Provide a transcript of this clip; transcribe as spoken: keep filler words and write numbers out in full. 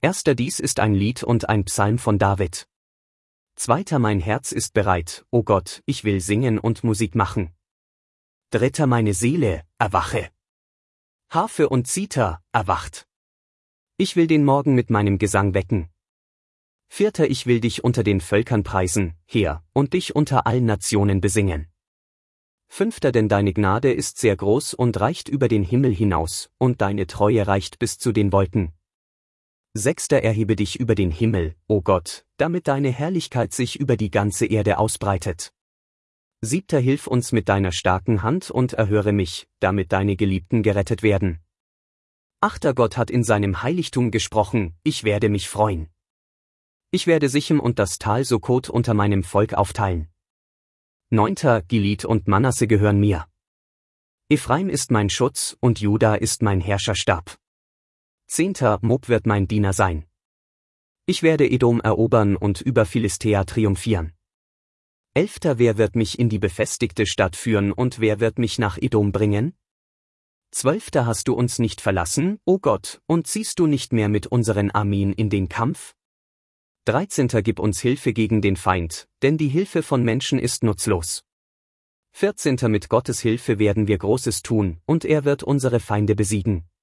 Erster Dies ist ein Lied und ein Psalm von David. Zweiter Mein Herz ist bereit, o Gott, ich will singen und Musik machen. Dritter Meine Seele, erwache. Harfe und Zither, erwacht. Ich will den Morgen mit meinem Gesang wecken. Vierter Ich will dich unter den Völkern preisen, Herr, und dich unter allen Nationen besingen. Fünfter Denn deine Gnade ist sehr groß und reicht über den Himmel hinaus, und deine Treue reicht bis zu den Wolken. Sechster Erhebe dich über den Himmel, o Gott, damit deine Herrlichkeit sich über die ganze Erde ausbreitet. Siebter Hilf uns mit deiner starken Hand und erhöre mich, damit deine Geliebten gerettet werden. Achter Gott hat in seinem Heiligtum gesprochen, ich werde mich freuen. Ich werde Sichem und das Tal Sukot unter meinem Volk aufteilen. Neunter Gilead und Manasse gehören mir. Ephraim ist mein Schutz und Juda ist mein Herrscherstab. Zehnter Moab wird mein Diener sein. Ich werde Edom erobern und über Philistea triumphieren. Elfter Wer wird mich in die befestigte Stadt führen und wer wird mich nach Edom bringen? Zwölfter Hast du uns nicht verlassen, o Gott, und ziehst du nicht mehr mit unseren Armeen in den Kampf? Dreizehnter Gib uns Hilfe gegen den Feind, denn die Hilfe von Menschen ist nutzlos. Vierzehnter Mit Gottes Hilfe werden wir Großes tun, und er wird unsere Feinde besiegen.